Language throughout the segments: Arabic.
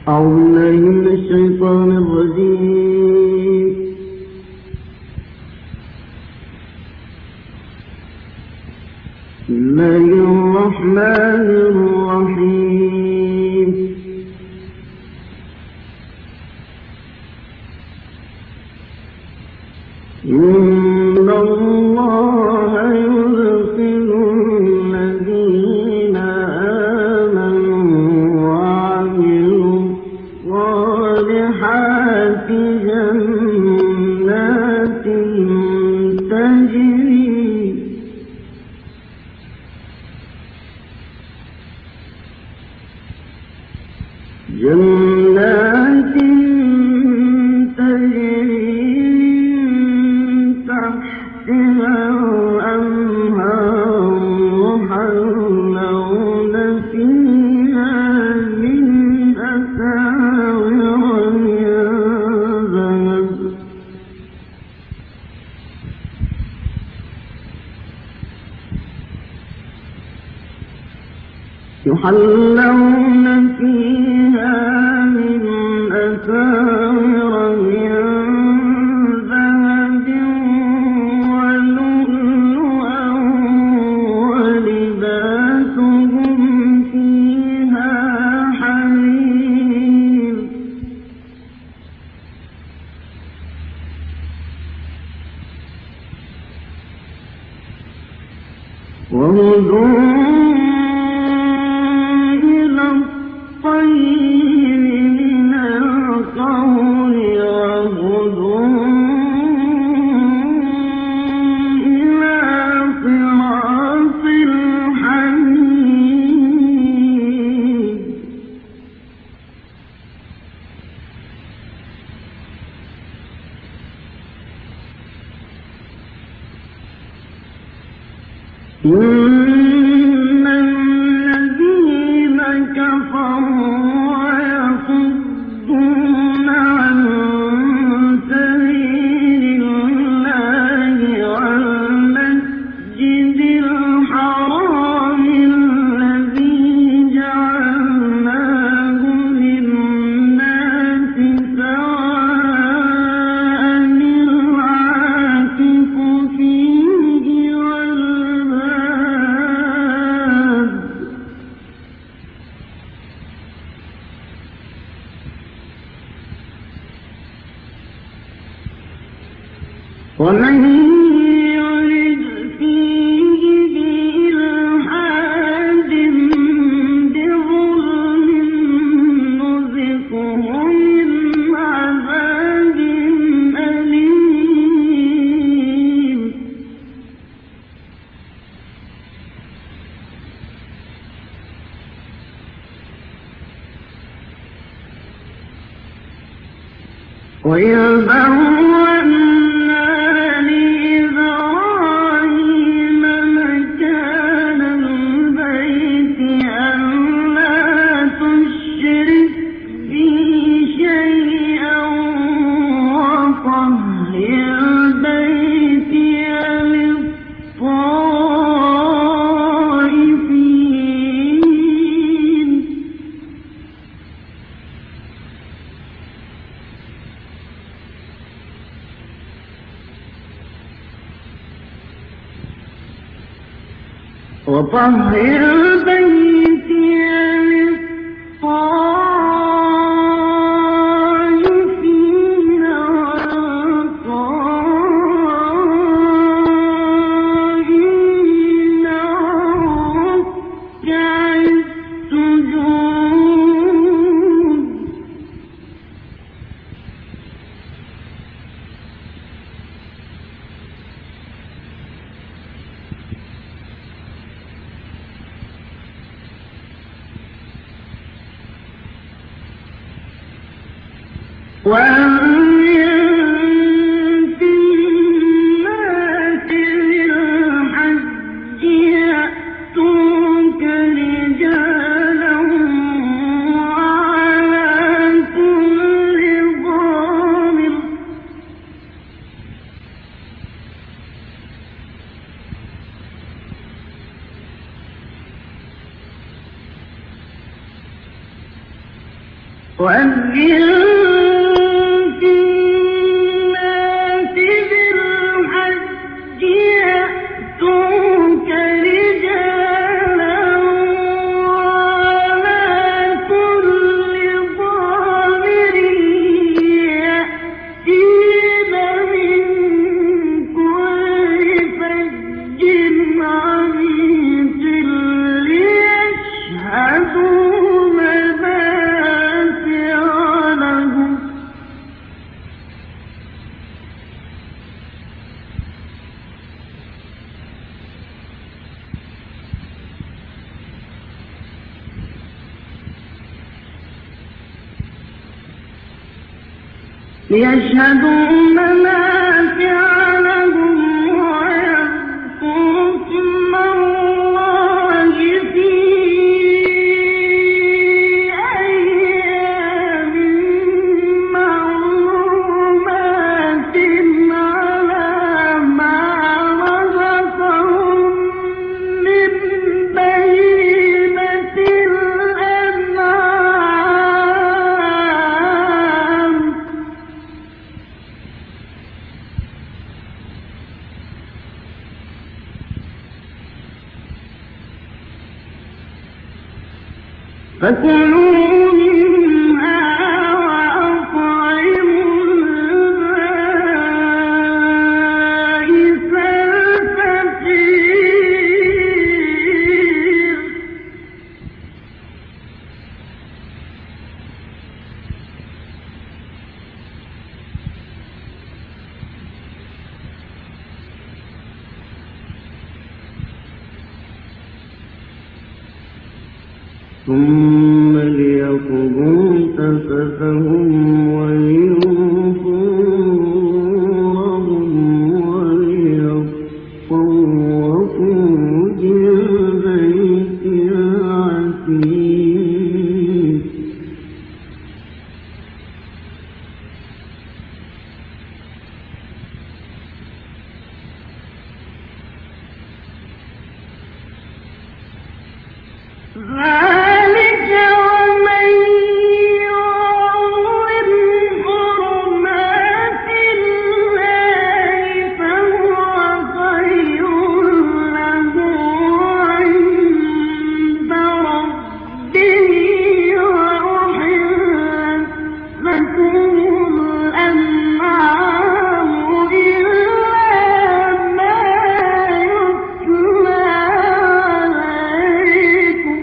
أعوذ بالله من الشيطان الرجيم. بسم الله الرحمن الرحيم. إن الله يدخل الذين آمنوا وعملوا الصالحات جنات تجري تحتها الأنهار يحلون فيها من أساور من ذهب يحلون فيها من أساور من ذهب ولؤلؤا ولباسهم فيها حرير وهدوء إن الذين كفروا ويصدون عن سبيل الله والمسجد الحرام الذي جعلناه للناس سواء العاكف فيه ومن يرد فيه بإلحاد بظلم نذقه من عذاب أليم وطهر بيتي للطائفين والقائمين والركع السجود وأذن في الناس بالحج يأتوك رجالا وعلى كل ضامر وأذن في الناس بالحج يأتوك رجالا وعلى كل ضامر يأتين من كل فج عميق ليشهدوا منافع لهم ويذكروا اسم الله في أيام معلومات على ما رزقهم من بهيمة الأنعام فكلوا منها وأطعموا البائس الفقير ثم ليقضوا تفثهم وليوفوا نذورهم وليطوفوا بالبيت العتيق ذلك ومن يعظم حرمات الله فهو خير له عند ربه وأحلت لكم الأنعام إلا ما يتلى عليكم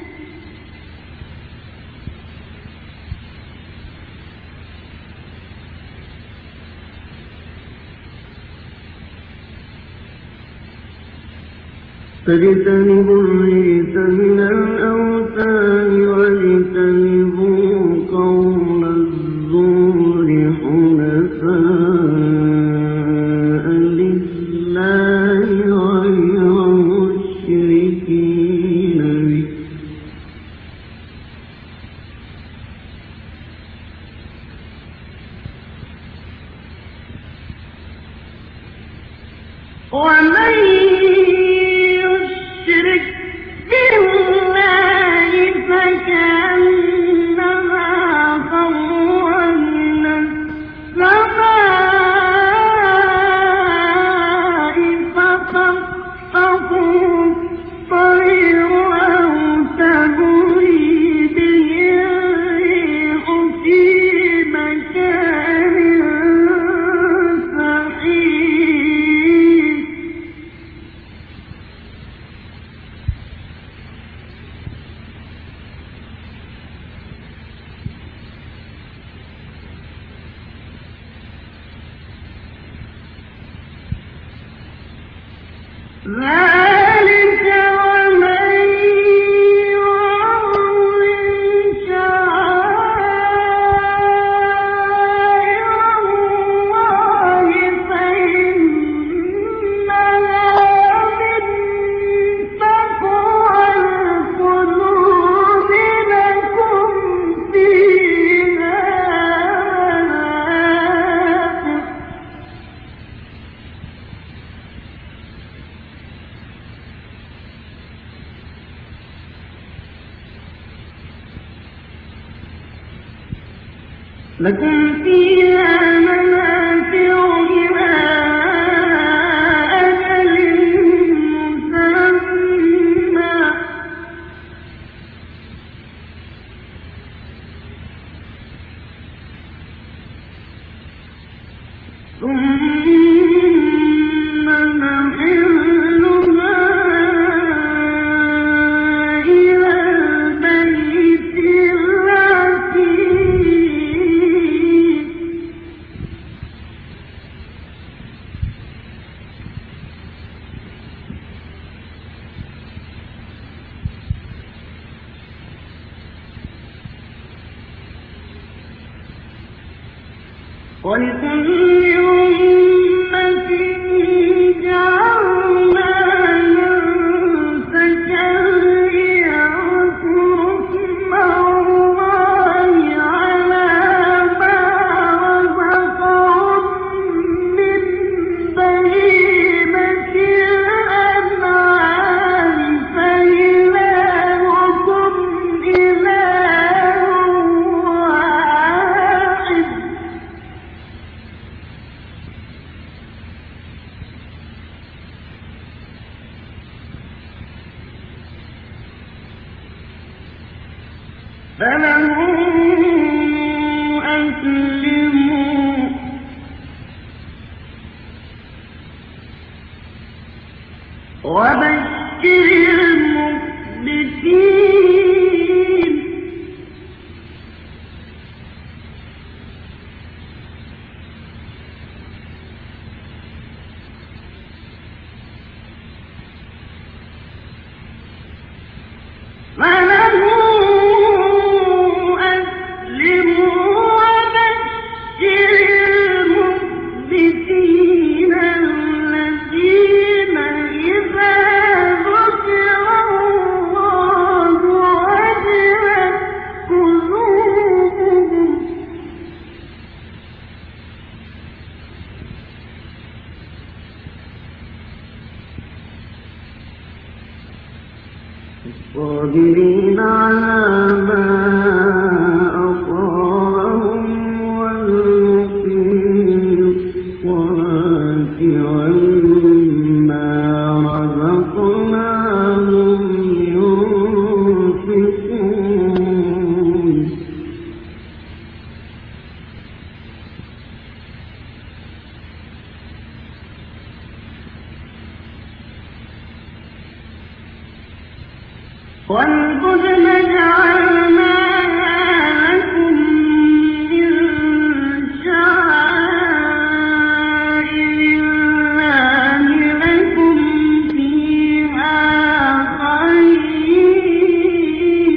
فاجتنبوا الرجس من الأوثان واجتنبوا قول الزور حنفاء لله غير مشركين به ومن يشرك بالله فكأنما خر من السماء فتخطفه الطير أو تهوي به الريح في مكان سحيق ذلك ومن يعظم شعائر الله فإنها من تقوى القلوب لكم فيها منافع لكم فيها منافع إلى أجل مسمى ثم نحلها إلى البيت العتيق ولكل أمة جعلنا منسكا ليذكروا اسم الله على ما رزقهم من بهيمة الأنعام فإلهكم إله واحد فله أسلموا وبشر المخبتين فله المخبتين الذين إذا ذكر الله وجلت قلوبهم الصابرين على ما أصابهم والمقيم الصلاة ومما رزقناهم ينفقون والبدن جعلناها لكم من شعائر الله لكم فيها خير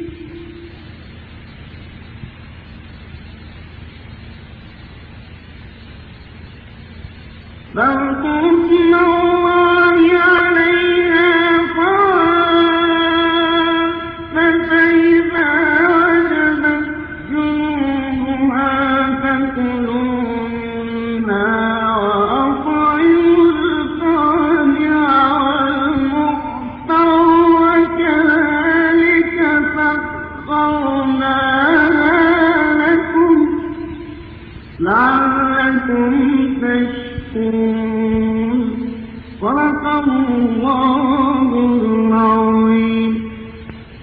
فاذكروا اسم الله عليها فإذا وجبت جنوبها فكلوا منها وأطعموا القانع والمعتر وكذلك سخرناها لكم لعلكم تشكرون صدق الله